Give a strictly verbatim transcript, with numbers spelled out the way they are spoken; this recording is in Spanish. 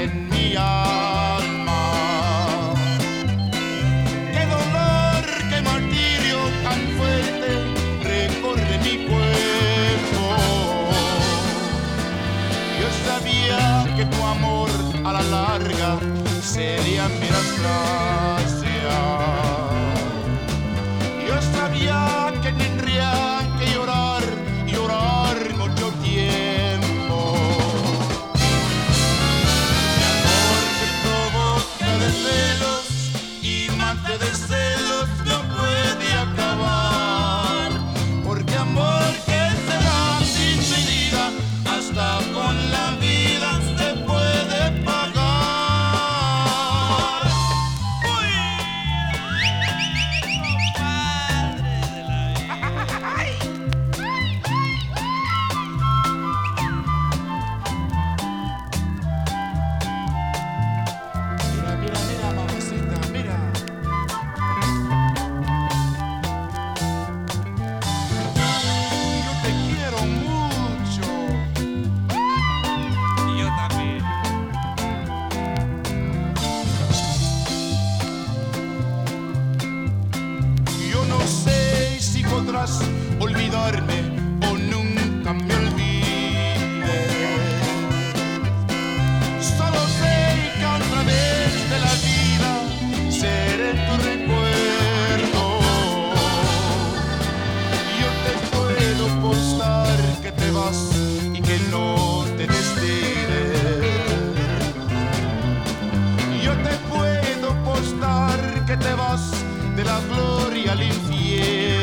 en mi alma. Qué dolor, qué martirio tan fuerte recorre mi cuerpo. Yo sabía que tu amor a la larga sería mi desgracia. Yo sabía que tendría que llorar, llorar mucho tiempo. Mi amor se provoca de celos y mate de celos no puede acabar. Porque amor que se da sin medida, hasta con la vida se puede pagar. Mira, mira, mira, mamacita, mira. Yo te quiero mucho. Y yo también. Yo no sé si podrás olvidarme o nunca me olvides. Solo sé que a través de la vida seré tu recuerdo. Yo te puedo apostar que te vas y que no te despides. Yo te puedo apostar que te vas de la gloria al infierno.